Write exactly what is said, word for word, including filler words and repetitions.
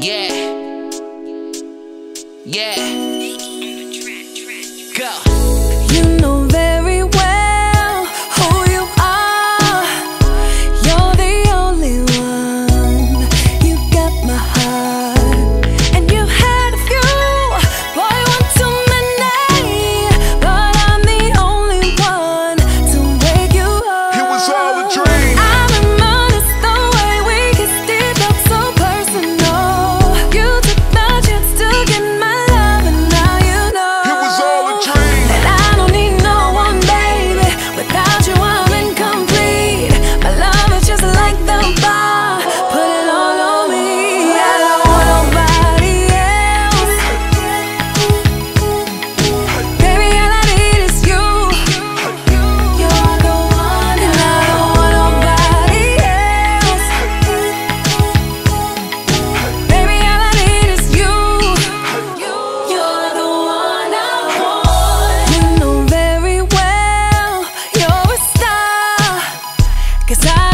Yeah. Yeah. Go. You know very well who you are. You're the only one. You got my heart. And you've had a few, boy, one too many. But I'm the only one to wake you up. It was all a dream. I reminisce the way we kissed, it felt so personal. You took the chance to get my love, and now you know. It was all a dream. And I don't need no one, baby. Without you, I'm incomplete. My love is just like the bar. Put it all on me. I don't want nobody else. Baby, all I need is you. You're the one, and I don't want nobody else. Baby, all I need is you. You're the one I want. You know very well you're a star, 'cause I